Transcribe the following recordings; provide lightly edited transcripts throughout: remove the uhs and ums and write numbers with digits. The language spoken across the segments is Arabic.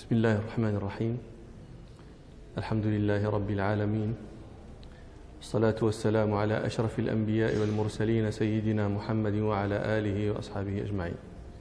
بسم الله الرحمن الرحيم. الحمد لله رب العالمين، والصلاة والسلام على أشرف الأنبياء والمرسلين سيدنا محمد وعلى آله وأصحابه أجمعين.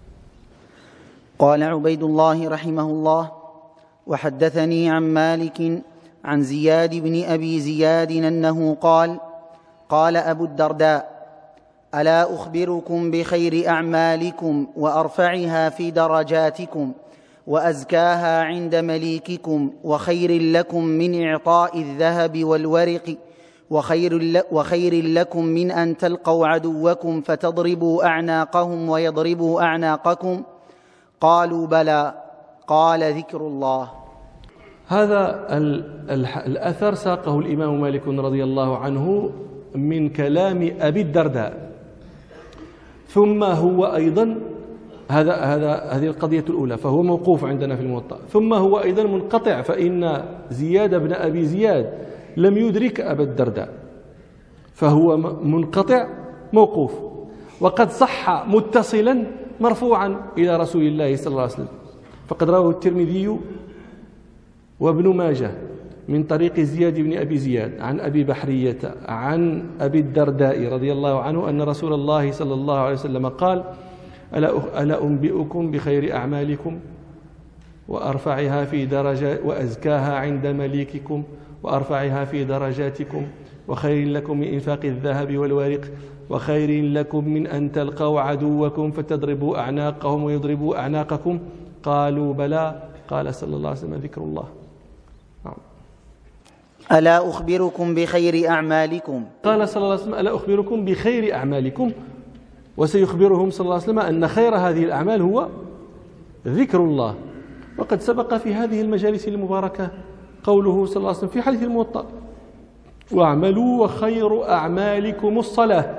قال عبيد الله رحمه الله: وحدثني عن مالك عن زياد بن أبي زياد أنه قال: قال أبو الدرداء: ألا أخبركم بخير أعمالكم وأرفعها في درجاتكم وأزكاها عند مليككم وخير لكم من إعطاء الذهب والورق وخير لكم من أن تلقوا عدوكم فتضربوا أعناقهم ويضربوا أعناقكم؟ قالوا: بلى. قال: ذكر الله. هذا الأثر ساقه الإمام مالك رضي الله عنه من كلام أبي الدرداء، ثم هو أيضا هذه القضية الأولى، فهو موقوف عندنا في الموطأ، ثم هو أيضا منقطع، فإن زياد بن أبي زياد لم يدرك أبا الدرداء، فهو منقطع موقوف، وقد صح متصلا مرفوعا إلى رسول الله صلى الله عليه وسلم، فقد رواه الترمذي وابن ماجه من طريق زياد بن أبي زياد عن أبي بحرية عن أبي الدرداء رضي الله عنه أن رسول الله صلى الله عليه وسلم قال: ألا أنبئكم بخير أعمالكم وأرفعها في درجة وأزكاها عند مليككم وأرفعها في درجاتكم وخير لكم من إنفاق الذهب والورق وخير لكم من أن تلقوا عدوكم فتضربوا أعناقهم ويضربوا أعناقكم؟ قالوا: بلى. قال صلى الله عليه وسلم: ذكر الله. ألا أخبركم بخير أعمالكم؟ قال صلى الله عليه وسلم: ألا أخبركم بخير أعمالكم؟ وسيخبرهم صلى الله عليه وسلم أن خير هذه الأعمال هو ذكر الله. وقد سبق في هذه المجالس المباركة قوله صلى الله عليه وسلم في حديث الموطأ: واعملوا وخير أعمالكم الصلاة.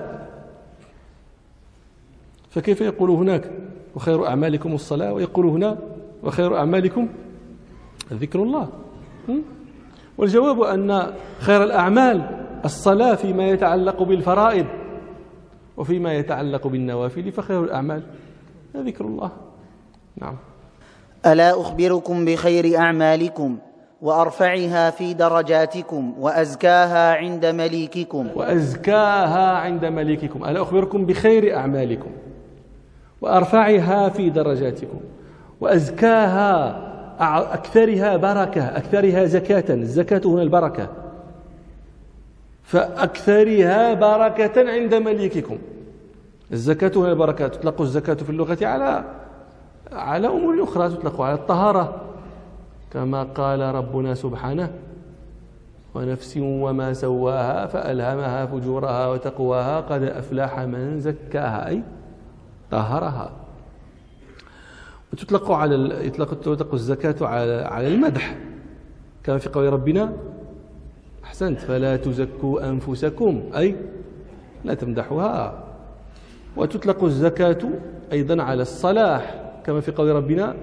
فكيف يقول هناك وخير أعمالكم الصلاة ويقول هنا وخير أعمالكم ذكر الله؟ والجواب أن خير الأعمال الصلاة فيما يتعلق بالفرائض، وفيما يتعلق بالنوافل فخير الأعمال ذكر الله. نعم. ألا أخبركم بخير أعمالكم وأرفعها في درجاتكم وأزكاها عند مليككم؟ وأزكاها عند مليككم. ألا أخبركم بخير أعمالكم وأرفعها في درجاتكم وأزكاها، أكثرها بركة، أكثرها زكاة. الزكاة هنا البركة، فأكثرها بركة عند مليككم. الزكاة هنا البركة. تطلق الزكاة في اللغة على أمور أخرى، تطلق على الطهارة كما قال ربنا سبحانه: ونفس وما سواها فألهمها فجورها وتقواها قد أفلح من زكاها، أي طهرها. وتطلق الزكاة على المدح كما في قول ربنا: أحسنت، فلا تزكوا أنفسكم، أي لا تمدحوها. وتطلق الزكاة أيضا على الصلاح كما في قول ربنا: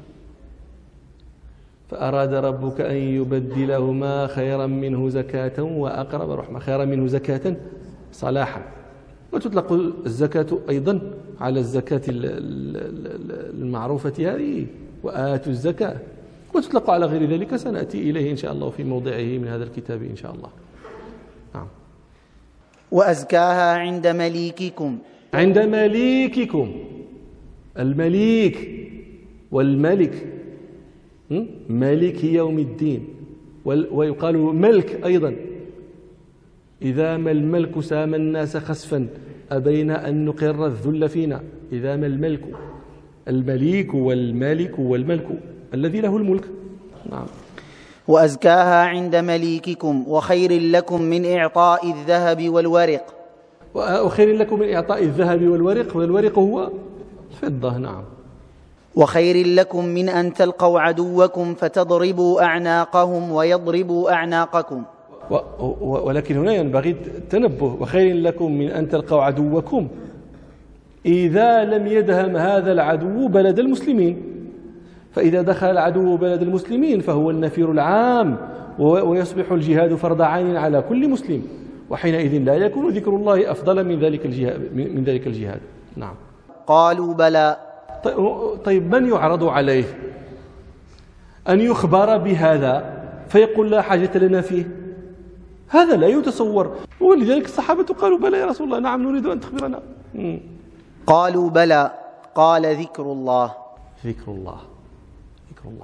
فأراد ربك أن يبدلهما خيرا منه زكاة وأقرب رحمة. خيرا منه زكاة صلاحا. وتطلق الزكاة أيضا على الزكاة المعروفة هذه: وآتوا الزكاة. وتطلق على غير ذلك، سنأتي إليه إن شاء الله في موضعه من هذا الكتاب إن شاء الله. نعم. وأزكاها عند مليككم. عند مليككم. المليك والملك، ملك يوم الدين، ويقال ملك أيضا. إذا ما الملك سام الناس خسفا أبينا أن نقر الذل فينا. إذا ما الملك، المليك والمالك والملك الذي له الملك. نعم. وأزكاها عند مليككم وخير لكم من إعطاء الذهب والورق. وخير لكم من إعطاء الذهب والورق، والورق هو الفضة. نعم. وخير لكم من أن تلقوا عدوكم فتضربوا أعناقهم ويضربوا أعناقكم. ولكن هنا ينبغي التنبه: وخير لكم من أن تلقوا عدوكم إذا لم يدهم هذا العدو بلد المسلمين. فإذا دخل العدو بلد المسلمين فهو النفير العام، ويصبح الجهاد فرض عين على كل مسلم، وحينئذ لا يكون ذكر الله أفضل من ذلك الجهاد. نعم. قالوا: بلى. طيب من يعرض عليه؟ أن يخبر بهذا فيقول لا حاجة لنا فيه؟ هذا لا يتصور. ولذلك الصحابة قالوا بلى يا رسول الله، نعم نريد أن تخبرنا. قالوا بلى. قال ذكر الله. ذكر الله، ذكر الله.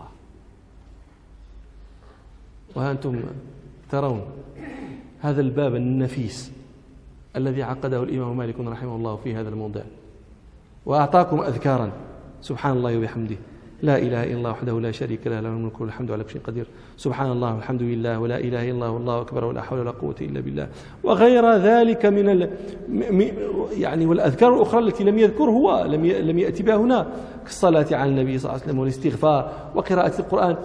وأنتم ترون هذا الباب النفيس الذي عقده الإمام مالك رحمه الله في هذا الموضع، وأعطاكم أذكارا: سبحان الله وبحمده، لا إله إلا الله وحده لا شريك له، له الملك والحمد على كل شيء قدير، سبحان الله والحمد لله ولا إله إلا الله والله أكبر ولا حول ولا قوة إلا بالله، وغير ذلك من يعني والأذكار الأخرى التي لم يذكر هو، لم يأتي بها هنا، كالصلاة على النبي صلى الله عليه وسلم والاستغفار وقراءة القرآن.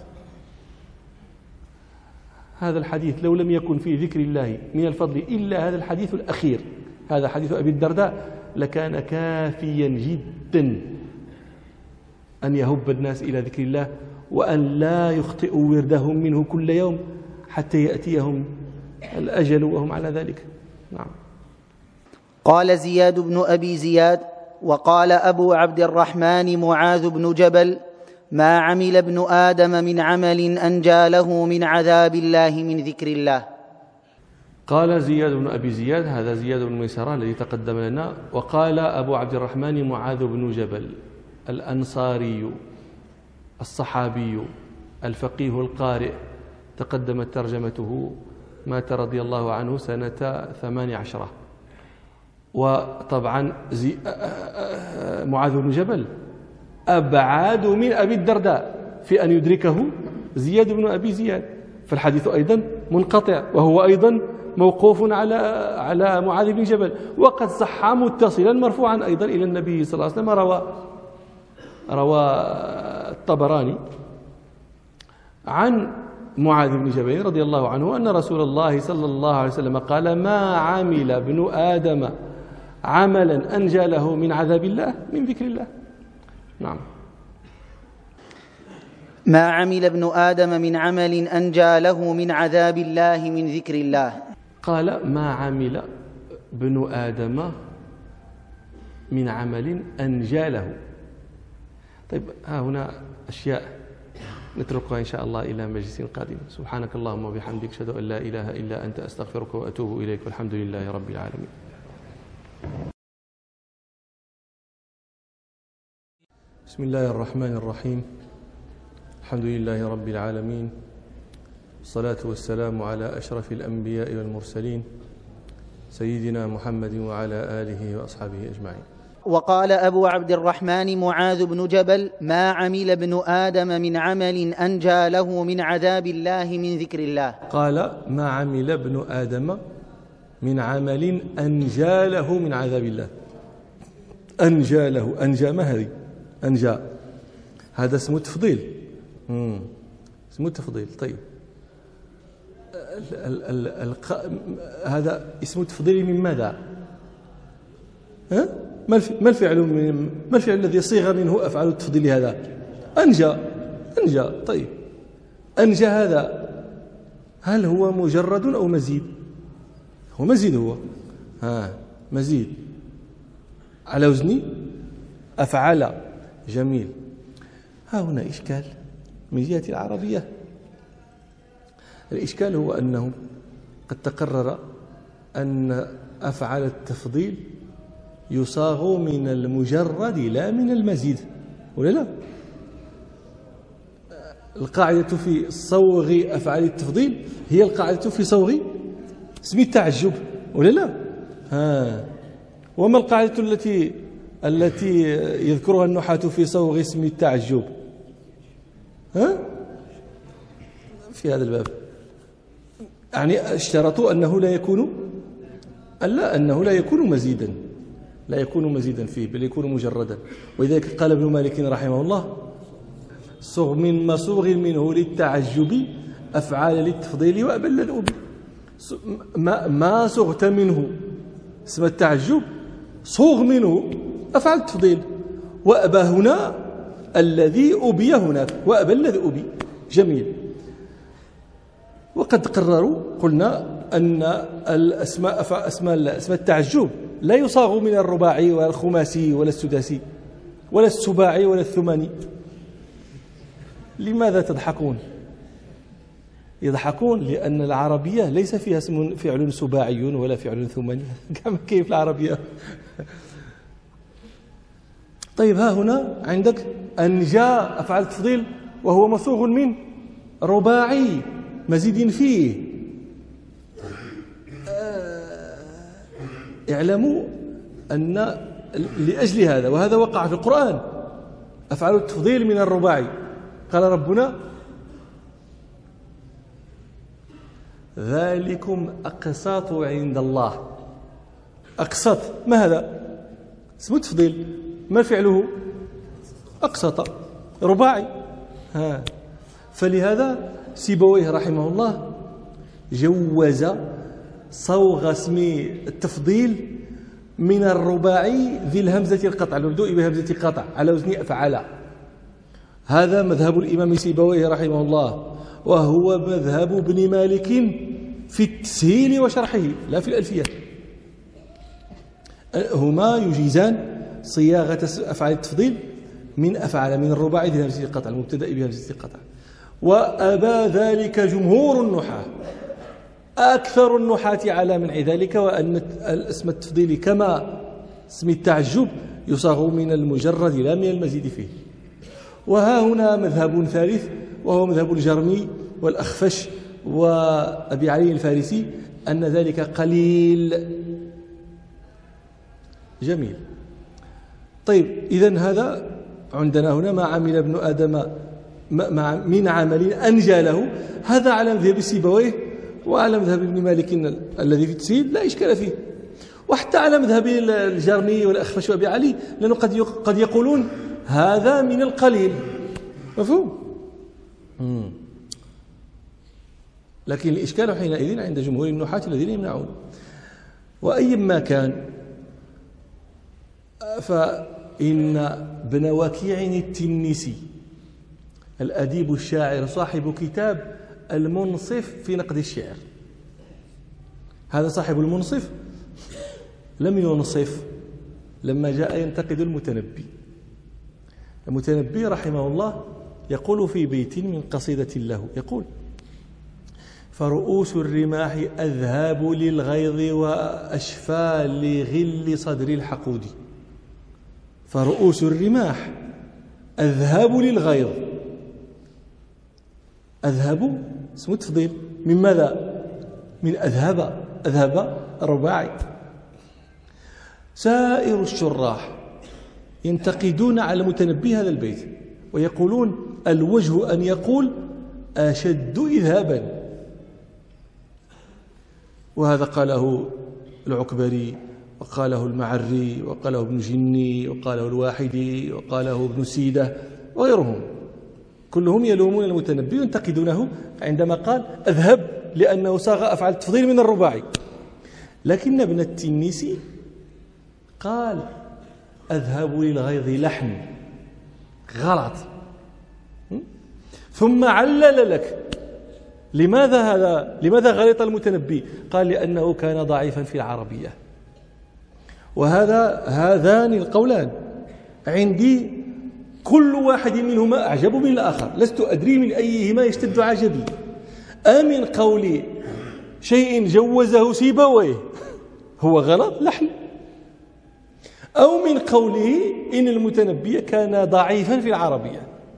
هذا الحديث لو لم يكن في ذكر الله من الفضل إلا هذا الحديث الأخير، هذا حديث أبي الدرداء، لكان كافيا جدا أن يهب الناس إلى ذكر الله، وأن لا يخطئوا وردهم منه كل يوم حتى يأتيهم الأجل وهم على ذلك. نعم. قال زياد بن أبي زياد: وقال أبو عبد الرحمن معاذ بن جبل: ما عمل ابن آدم من عمل أنجى له من عذاب الله من ذكر الله. قال زياد بن أبي زياد، هذا زياد بن ميسرة الذي تقدم لنا. وقال أبو عبد الرحمن معاذ بن جبل الأنصاري الصحابي الفقيه القارئ، تقدمت ترجمته، مات رضي الله عنه سنة 18. وطبعا معاذ بن جبل أبعد من أبي الدرداء في أن يدركه زياد بن أبي زياد، فالحديث أيضا منقطع، وهو أيضا موقوف على معاذ بن جبل، وقد صح متصلا مرفوعا أيضا إلى النبي صلى الله عليه وسلم. روى الطبراني عن معاذ بن جبل رضي الله عنه أن رسول الله صلى الله عليه وسلم قال: ما عمل ابن آدم عملا أنجى له من عذاب الله من ذكر الله. نعم. ما عمل ابن آدم من عمل أنجى له من عذاب الله من ذكر الله. قال: ما عمل ابن آدم من عمل أنجى له. طيب، ها هنا أشياء نتركها إن شاء الله إلى مجلس قادم. سبحانك اللهم وبحمدك، أشهد أن لا إله إلا أنت، أستغفرك وأتوب إليك، والحمد لله رب العالمين. بسم الله الرحمن الرحيم. الحمد لله رب العالمين، والصلاة والسلام على أشرف الأنبياء والمرسلين، سيدنا محمد وعلى آله وأصحابه أجمعين. وقال أبو عبد الرحمن معاذ بن جبل: ما عمل ابن آدم من عمل أنجى له من عذاب الله من ذكر الله. قال: ما عمل ابن آدم من عمل أنجى له من عذاب الله. أنجى له، أنجى ما هذه؟ أنجى هذا اسمه تفضيل. اسمه تفضيل. طيب، هذا اسم تفضيل من ماذا؟ ما الفعل الذي صيغ منه أفعال التفضيل هذا؟ أنجى. طيب، أنجى هذا هل هو مجرد أو مزيد؟ هو مزيد. هو مزيد على وزن أفعل. جميل. ها هنا إشكال من جهة العربية. الإشكال هو أنه قد تقرر أن أفعال التفضيل يصاغ من المجرد لا من المزيد، ولا لا؟ القاعدة في صوغ أفعال التفضيل هي القاعدة في صوغ اسم التعجب، ولا لا؟ وما القاعدة التي يذكرها النحاة في صوغ اسم التعجب؟ في هذا الباب يعني اشترطوا أنه لا يكون مزيدا، لا يكون مزيدا فيه، بل يكون مجردا. ولذلك قال ابن مالك رحمه الله: صغ من مصوغ منه للتعجب أفعال للتفضيل وأبى الذؤوب. ما صغت منه اسم التعجب، صوغ منه أفعال التفضيل، وأبى هنا الذي أبي هناك، وأبى الذي أبي. جميل. وقد قرروا، قلنا أن اسماء التعجب لا يصاغ من الرباعي ولا الخماسي ولا السداسي ولا السباعي ولا الثماني، لماذا تضحكون؟ يضحكون لأن العربية ليس فيها اسم فعل سباعي ولا فعل ثماني كما كيف العربية. طيب ها هنا عندك أنجى أفعال التفضيل وهو مصوغ من رباعي مزيد فيه. اعلموا أن لأجل هذا، وهذا وقع في القرآن، أفعال التفضيل من الرباعي. قال ربنا: ذلكم أقساط عند الله. أقساط ما هذا؟ اسم التفضيل، ما فعله؟ أقسط، رباعي. فلهذا سيبويه رحمه الله جوز صوغ اسم التفضيل من الرباعي ذي الهمزة القطع، المبدوء بهمزة قطع على وزن أفعل. هذا مذهب الإمام سيبويه رحمه الله، وهو مذهب ابن مالك في التسهيل وشرحه لا في الألفية. هما يجيزان صياغة أفعال التفضيل من أفعل من الرباعي ذي همزة القطع، المبتدأ بهمزة القطع. وأبى ذلك جمهور النحاة، أكثر النحاة على منع ذلك، وأن اسم التفضيل كما اسم التعجب يصاغ من المجرد لا من المزيد فيه. وها هنا مذهب ثالث، وهو مذهب الجرمي والأخفش وأبي علي الفارسي، أن ذلك قليل. جميل. طيب إذن هذا عندنا هنا ما عمل ابن آدم من عمل أنجى له، هذا على مذهب سيبويه وعلى مذهب ابن مالك الذي في التسهيل لا إشكال فيه، وحتى على مذهب الجرمي والأخفش وأبي علي، لأنه قد يقولون هذا من القليل. مفهوم؟ لكن الإشكال حينئذ عند جمهور النحاة الذين يمنعون. وأي ما كان، فإن ابن وكيع التنيسي الأديب الشاعر صاحب كتاب المنصف في نقد الشعر، هذا صاحب المنصف لم ينصف لما جاء ينتقد المتنبي رحمه الله يقول في بيت من قصيدة له، يقول: فرؤوس الرماح أذهاب للغيظ وأشفى لغل صدر الحقود. فرؤوس الرماح أذهاب للغيظ، أذهب اسم تفضيل من ماذا؟ من أذهب الرباعي. سائر الشراح ينتقدون على المتنبي هذا البيت ويقولون الوجه أن يقول أشد إذهابا، وهذا قاله العكبري وقاله المعري وقاله ابن جني وقاله الواحدي وقاله ابن سيدة وغيرهم، كلهم يلومون المتنبي وينتقدونه عندما قال أذهب لأنه صاغ أفعال التفضيل من الرباعي. لكن ابن التنيسي قال أذهب للغيظ لحن، غلط. ثم علل لك لماذا غلط المتنبي؟ قال لأنه كان ضعيفا في العربية. هذان القولان عندي كل واحد منهما أعجب من الآخر، لست أدري من أيهما يشتد عجبي، أمن قول شيء جوزه سيبويه هو غلط لحن، أو من قوله إن المتنبي كان ضعيفا في العربية.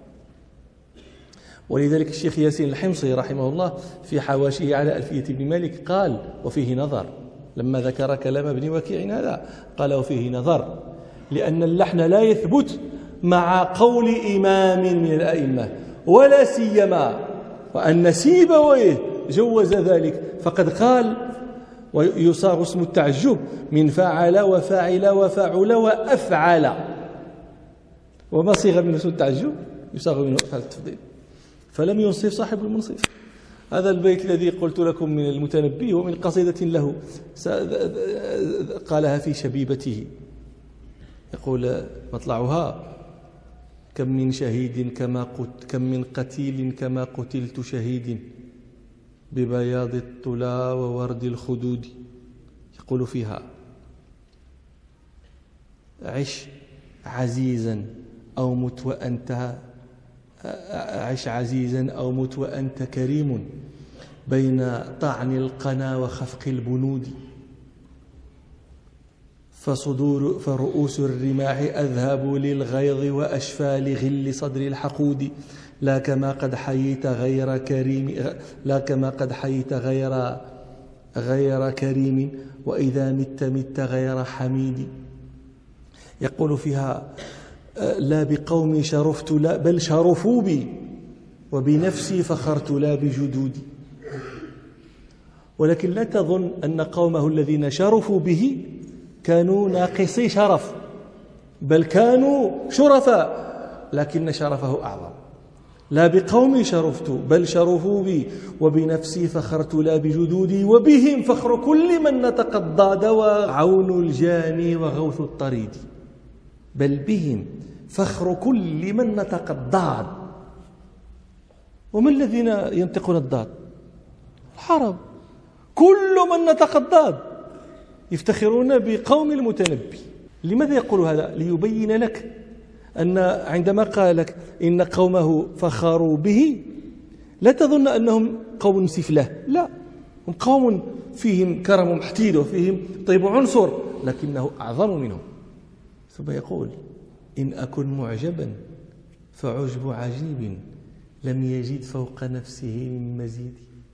ولذلك الشيخ ياسين الحمصي رحمه الله في حواشيه على ألفية ابن مالك قال وفيه نظر، لما ذكر كلام ابن وكيع هذا قال وفيه نظر، لأن اللحن لا يثبت مع قول إمام من الأئمة، ولا سيما وأن سيبويه جوز ذلك، فقد قال ويصاغ اسم التعجب من فعل وفاعل وفعل وأفعل، وما صيغ من اسم التعجب يصاغ منه أفعال التفضيل، فلم ينصف صاحب المنصف. هذا البيت الذي قلت لكم من المتنبي ومن قصيدة له قالها في شبيبته، يقول مطلعها: كم من شهيد كم من قتيل كما قتلت شهيد ببياض الطلا وورد الخدود. يقول فيها: عش عزيزا أو مت وأنت عش عزيزا أو مت وأنت كريم بين طعن القنا وخفق البنود فرؤوس الرماح أذهب للغيظ وأشفى لغل صدر الحقود لا كما قد حييت غير كريم غير كريم وإذا مت غير حميد. يقول فيها لا بقومي شرفت لا بل شرفوا بي وبنفسي فخرت لا بجدودي. ولكن لا تظن أن قومه الذين شرفوا به كانوا ناقصي شرف، بل كانوا شرفاء لكن شرفه أعظم. لا بقومي شرفت بل شرفوا بي وبنفسي فخرت لا بجدودي وبهم فخر كل من نطق الضاد وعون الجاني وغوث الطريد. بل بهم فخر كل من نطق الضاد. ومن الذين ينطقون الضاد؟ العرب. كل من نطق الضاد يفتخرون بقوم المتنبي. لماذا يقول هذا؟ ليبين لك أن عندما قال لك إن قومه فخروا به لا تظن أنهم قوم سفلة، لا، هم قوم فيهم كرم محتيد وفيهم طيب عنصر، لكنه أعظم منهم. ثم يقول إن أكن معجبا فعجب عجيب لم يجد فوق نفسه من مزيد.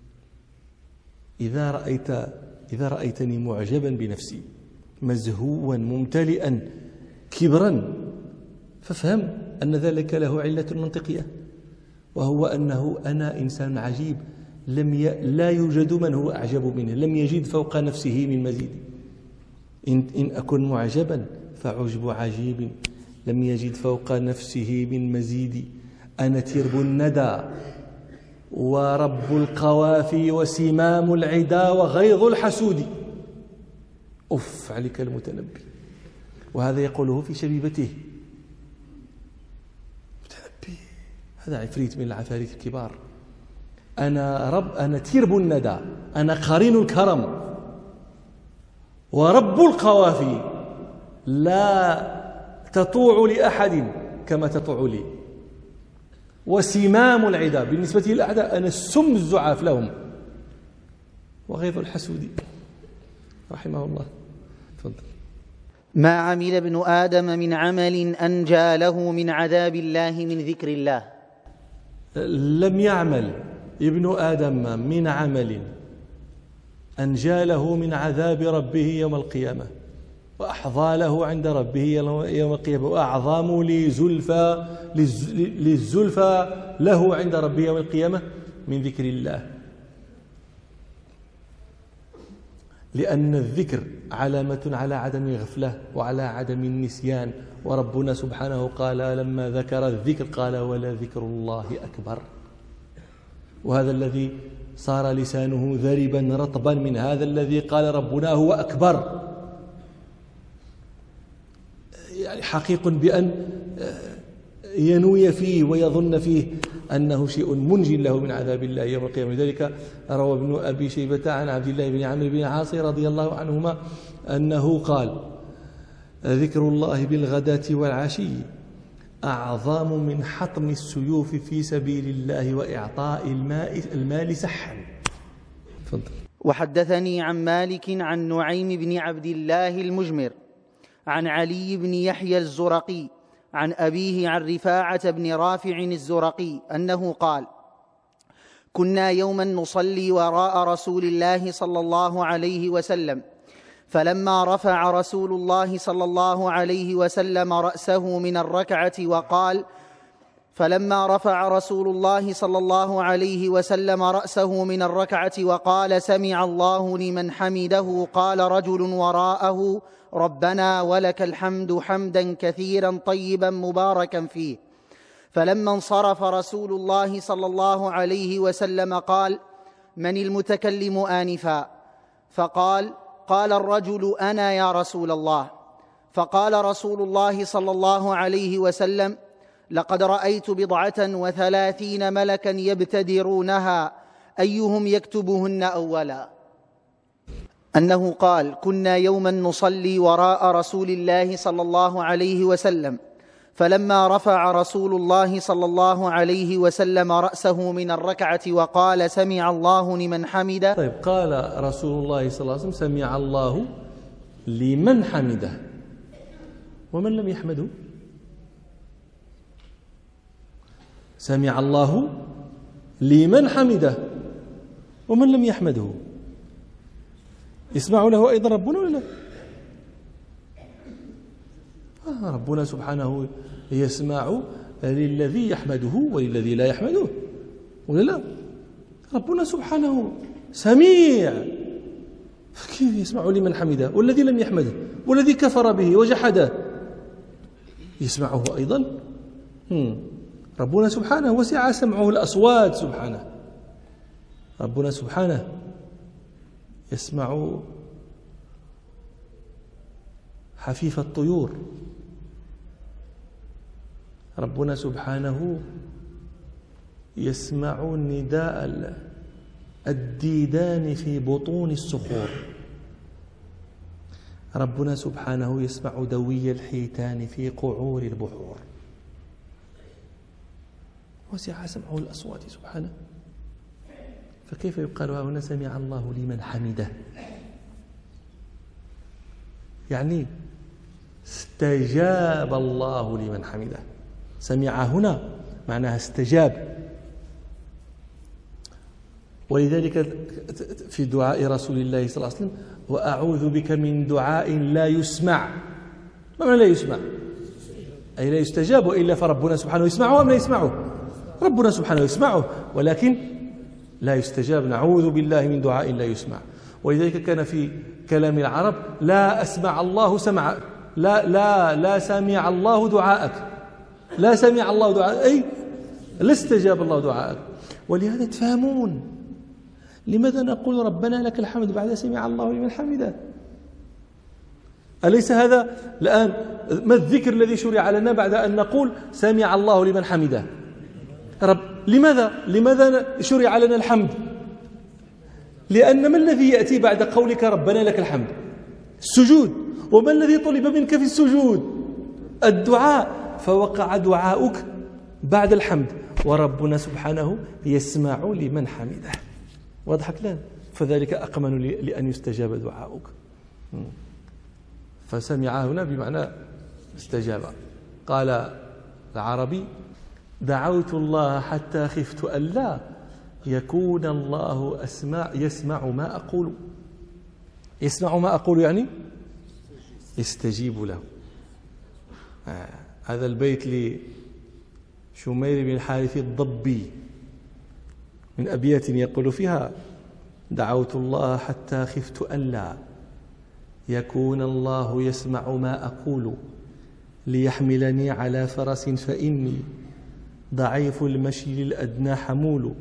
إذا رأيتني معجبا بنفسي مزهوا ممتلئا كبرا فافهم أن ذلك له علة منطقية، وهو أنه أنا إنسان عجيب لا يوجد من هو أعجب منه، لم يجد فوق نفسه من مزيد. إن أكن معجبا فعجب عجيب لم يجد فوق نفسه من مزيد. أنا ترب الندى ورب القوافي وسمام العدا وغيظ الحسود. أف عليك المتنبي. وهذا يقوله في شبيبته. متنبي هذا عفريت من العفاريت الكبار. أنا ترب الندى، أنا قرين الكرم ورب القوافي لا تطوع لأحد كما تطوع لي، وسمام العدا بالنسبة للأعداء أنا السم الزعاف لهم، وغيظ الحسود رحمه الله. تفضل. ما عمل ابن آدم من عمل أنجى له من عذاب الله من ذكر الله. لم يعمل ابن آدم من عمل أنجى له من عذاب ربه يوم القيامة وأحظى له عند ربه يوم القيامة وأعظم للزلفى له عند ربه يوم القيامة من ذكر الله. لأن الذكر علامة على عدم الغفلة وعلى عدم النسيان، وربنا سبحانه قال لما ذكر الذكر قال ولا ذكر الله أكبر. وهذا الذي صار لسانه ذربا رطبا من هذا الذي قال ربنا هو أكبر، يعني حقيق بأن ينوي فيه ويظن فيه أنه شيء منج له من عذاب الله يوم القيامة. لذلك روى ابن أبي شيبة عن عبد الله بن عمرو بن العاص رضي الله عنهما أنه قال ذكر الله بالغداة والعشي أعظم من حطم السيوف في سبيل الله وإعطاء المال سحا. تفضل. وحدثني عن مالك عن نعيم بن عبد الله المجمر عن علي بن يحيى الزرقي عن أبيه عن رفاعة بن رافع الزرقي أنه قال كنا يوما نصلي وراء رسول الله صلى الله عليه وسلم، فلما رفع رسول الله صلى الله عليه وسلم رأسه من الركعة وقال فلما رفع رسول الله صلى الله عليه وسلم رأسه من الركعة وقال سمع الله لمن حمده قال رجل وراءه ربنا ولك الحمد حمدا كثيرا طيبا مباركا فيه. فلما انصرف رسول الله صلى الله عليه وسلم قال من المتكلم آنفا؟ فقال الرجل أنا يا رسول الله. فقال رسول الله صلى الله عليه وسلم لقد رأيت 37 ملكا يبتدرونها أيهم يكتبهن أولا. أنه قال كنا يوما نصلي وراء رسول الله صلى الله عليه وسلم، فلما رفع رسول الله صلى الله عليه وسلم رأسه من الركعة وقال سمع الله لمن حمده. طيب، قال رسول الله صلى الله عليه وسلم سمع الله لمن حمده، ومن لم يحمده؟ سمع الله لمن حمده ومن لم يحمده، يسمع له أيضا ربنا ولا لا؟ ربنا سبحانه يسمع للذي يحمده وللذي لا يحمده، ولا لا؟ ربنا سبحانه سميع، فكيف يسمع لمن حمده والذي لم يحمده والذي كفر به وجحده يسمعه أيضا؟ ربنا سبحانه وسع سمعه الأصوات، سبحانه ربنا سبحانه يسمع حفيف الطيور، ربنا سبحانه يسمع نداء الديدان في بطون الصخور، ربنا سبحانه يسمع دوي الحيتان في قعور البحور، وسع سمعه الأصوات سبحانه. فكيف يقال هنا سمع الله لمن حمده؟ يعني استجاب الله لمن حمده. سمع هنا معناها استجاب، ولذلك في دعاء رسول الله صلى الله عليه وسلم وأعوذ بك من دعاء لا يسمع. ما معنى لا يسمع؟ أي لا يستجاب، وإلا فربنا سبحانه يسمعه أم لا يسمعه؟ ربنا سبحانه يسمعه ولكن لا يستجاب. نعوذ بالله من دعاء لا يسمع. ولذلك كان في كلام العرب لا أسمع الله سمع، لا سمع الله دعاءك، لا سمع الله دعاءك أي لا استجاب الله دعاءك. ولهذا تفهمون لماذا نقول ربنا لك الحمد بعد سمع الله لمن حمده؟ أليس هذا الآن ما الذكر الذي شرع لنا بعد أن نقول سمع الله لمن حمده؟ لماذا شرع لنا الحمد؟ لأن ما الذي يأتي بعد قولك ربنا لك الحمد؟ السجود. وما الذي طلب منك في السجود؟ الدعاء. فوقع دعاؤك بعد الحمد، وربنا سبحانه يسمع لمن حمده. واضح الآن؟ فذلك أقمن لأن يستجاب دعاؤك. فسمع هنا بمعنى استجاب. قال العربي دعوت الله حتى خفت ألا يكون الله يسمع ما أقول. يسمع ما أقول يعني يستجيب له. هذا البيت لشمير بن الحارث الضبي من أبيات يقول فيها دعوت الله حتى خفت ألا يكون الله يسمع ما أقول ليحملني على فرس فإني ضعيف المشي للأدنى حمول.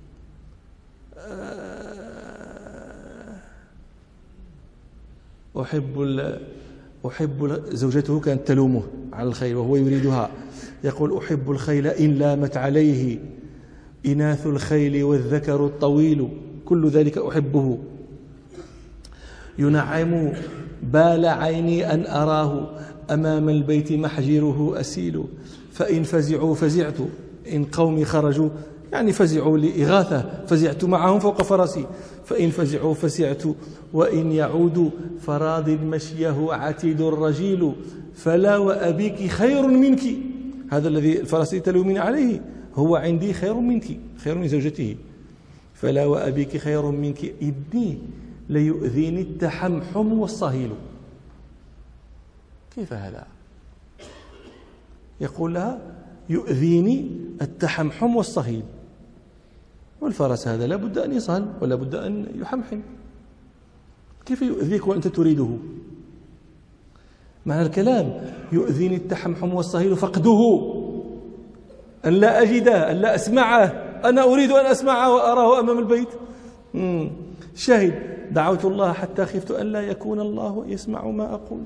أحب زوجته كانت تلومه على الخيل وهو يريدها، يقول أحب الخيل إن لامت عليه إناث الخيل والذكر الطويل كل ذلك أحبه. ينعم بال عيني أن أراه أمام البيت محجره أسيل فإن فزعوا فزعت إن قومي خرجوا يعني فزعوا لإغاثة فزعت معهم فوق فرسي فإن فزعوا فزعت وإن يعودوا فراض مشيه عتيد رجيل فلا وأبيك خير منك. هذا الذي الفرس تلومين عليه هو عندي خير منك، خير من زوجته. فلا وأبيك خير منك إني ليؤذيني التحمحم والصهيل. كيف هذا؟ يقول لها يؤذيني التحمحم والصهيل، والفرس هذا لا بد أن يصهل ولا بد أن يحمحم، كيف يؤذيك وأنت تريده؟ معنى الكلام يؤذيني التحمحم والصهيل فقده، أن لا أجده، أن لا أسمعه، أنا أريد أن أسمعه وأراه أمام البيت. شاهد دعوت الله حتى خفت أن لا يكون الله يسمع ما أقول.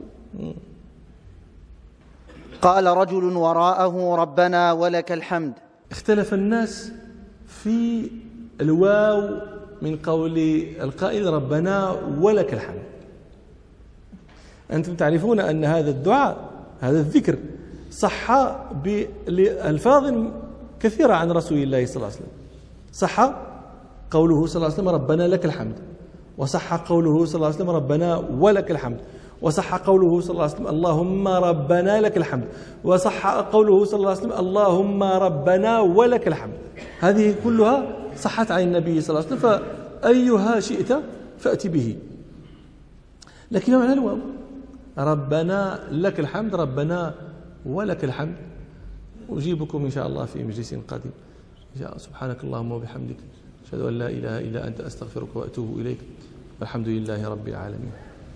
قال رجل وراءه ربنا ولك الحمد. اختلف الناس في الواو من قول القائل ربنا ولك الحمد. أنتم تعرفون أن هذا الدعاء هذا الذكر صح بألفاظ كثيرة عن رسول الله صلى الله عليه وسلم. صح قوله صلى الله عليه وسلم ربنا لك الحمد، وصح قوله صلى الله عليه وسلم ربنا ولك الحمد، وصح قوله صلى الله عليه وسلم اللهم ربنا لك الحمد، وصح قوله صلى الله عليه وسلم اللهم ربنا ولك الحمد. هذه كلها صحت عن النبي صلى الله عليه وسلم، فأيها شئت فأتي به. لكن معنى الواو ربنا لك الحمد، ربنا ولك الحمد. أجيبكم إن شاء الله في مجلس قادم. سبحانك اللهم وبحمدك، أشهد أن لا إله إلا أنت، أستغفرك وأتوب إليك، والحمد لله رب العالمين.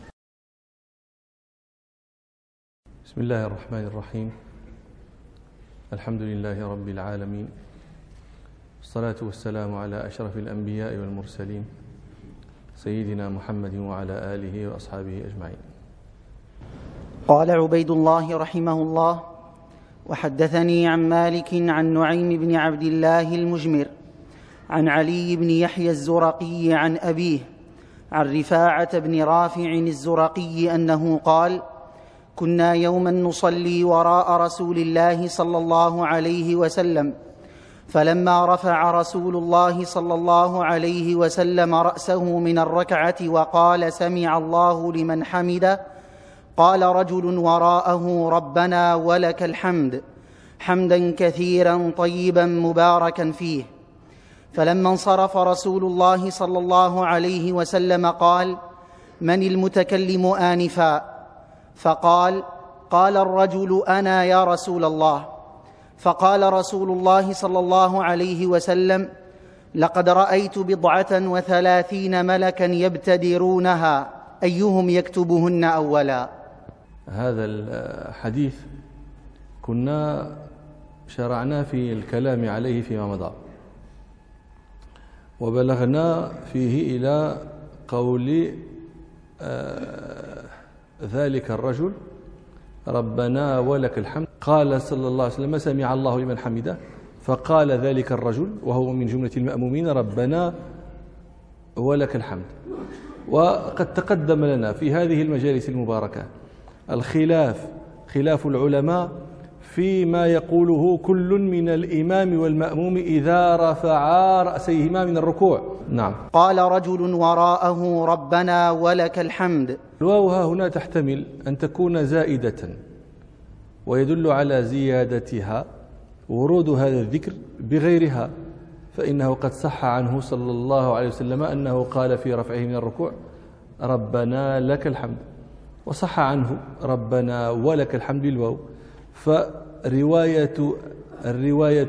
بسم الله الرحمن الرحيم. الحمد لله رب العالمين، والصلاة والسلام على أشرف الأنبياء والمرسلين سيدنا محمد وعلى آله وأصحابه أجمعين. قال عبيد الله رحمه الله: وحدثني عن مالك عن نعيم بن عبد الله المجمر عن علي بن يحيى الزرقي عن أبيه عن رفاعة بن رافع الزرقي أنه قال: كنا يوما نصلي وراء رسول الله صلى الله عليه وسلم، فلما رفع رسول الله صلى الله عليه وسلم رأسه من الركعة وقال: سمع الله لمن حمده، قال رجل وراءه: ربنا ولك الحمد، حمدا كثيرا طيبا مباركا فيه. فلما انصرف رسول الله صلى الله عليه وسلم قال: من المتكلم آنفا؟ فقال: قال الرجل: أنا يا رسول الله. فقال رسول الله صلى الله عليه وسلم: لقد رأيت 37 ملكا يبتدرونها، أيهم يكتبهن أولا. هذا الحديث كنا شرعنا في الكلام عليه فيما مضى، وبلغنا فيه إلى قول ذلك الرجل: ربنا ولك الحمد. قال صلى الله عليه وسلم: سمع الله لمن حمده. فقال ذلك الرجل وهو من جملة المأمومين: ربنا ولك الحمد. وقد تقدم لنا في هذه المجالس المباركة خلاف العلماء فيما يقوله كل من الإمام والمأموم إذا رفعا رأسيهما من الركوع. نعم. قال رجل وراءه: ربنا ولك الحمد. الواو هنا تحتمل أن تكون زائدة، ويدل على زيادتها ورود هذا الذكر بغيرها، فإنه قد صح عنه صلى الله عليه وسلم أنه قال في رفعه من الركوع: ربنا لك الحمد، وصح عنه ربنا ولك الحمد بالواو. فالرواية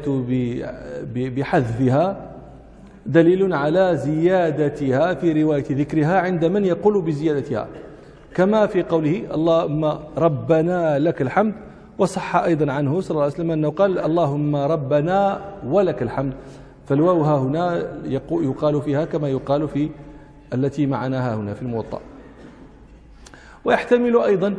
بحذفها دليل على زيادتها في رواية ذكرها عند من يقول بزيادتها، كما في قوله: اللهم ربنا لك الحمد. وصح أيضا عنه صلى الله عليه وسلم أنه قال: اللهم ربنا ولك الحمد. فالواو هنا يقال فيها كما يقال في التي معناها هنا في الموطأ. ويحتمل أيضا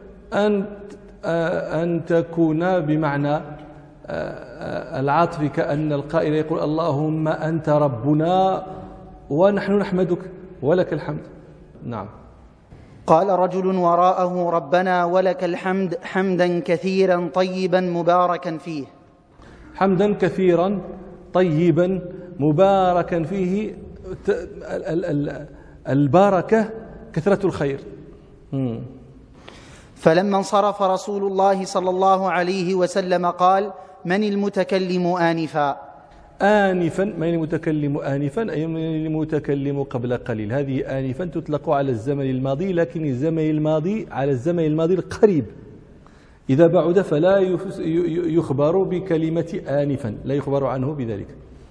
أن تكون بمعنى العطف، كأن القائل يقول: اللهم أنت ربنا ونحن نحمدك ولك الحمد. نعم. قال رجل وراءه: ربنا ولك الحمد، حمدا كثيرا طيبا مباركا فيه. حمدا كثيرا طيبا مباركا فيه. البركة كثرة الخير. فلما انصرف رسول الله صلى الله عليه وسلم قال: من المتكلم آنفا؟ آنفا، من المتكلم آنفا أي من المتكلم قبل قليل. هذه آنفا تطلق على الزمن الماضي، لكن الزمن الماضي على الزمن الماضي القريب، إذا بعد فلا يخبر بكلمة آنفا، لا يخبر عنه بذلك.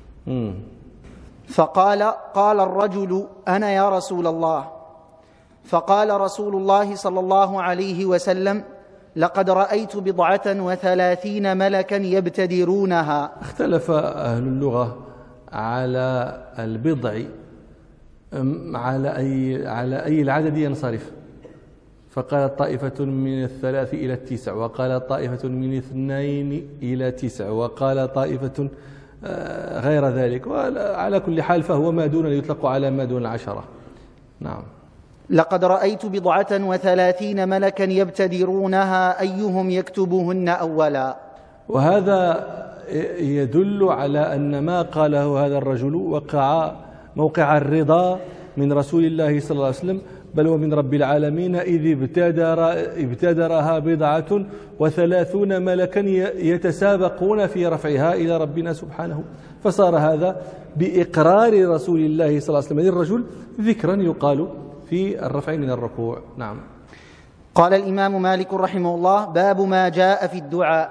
قال الرجل: أنا يا رسول الله. فقال رسول الله صلى الله عليه وسلم: لقد رأيت 37 ملكا يبتدرونها. اختلف أهل اللغة على البضع على أي العدد ينصرف، فقالت طائفة من 3 إلى 9، وقال طائفة من 2 إلى 9، وقال طائفة غير ذلك. وعلى كل حال فهو ما دون يطلق على ما دون 10. نعم. لقد رأيت 37 ملكا يبتدرونها أيهم يكتبهن أولا. وهذا يدل على أن ما قاله هذا الرجل وقع موقع الرضا من رسول الله صلى الله عليه وسلم، بل ومن رب العالمين، إذ ابتدرها 37 ملكا يتسابقون في رفعها إلى ربنا سبحانه، فصار هذا بإقرار رسول الله صلى الله عليه وسلم للرجل ذكرا يقال في الرفع من الركوع. نعم. قال الإمام مالك رحمه الله: باب ما جاء في الدعاء.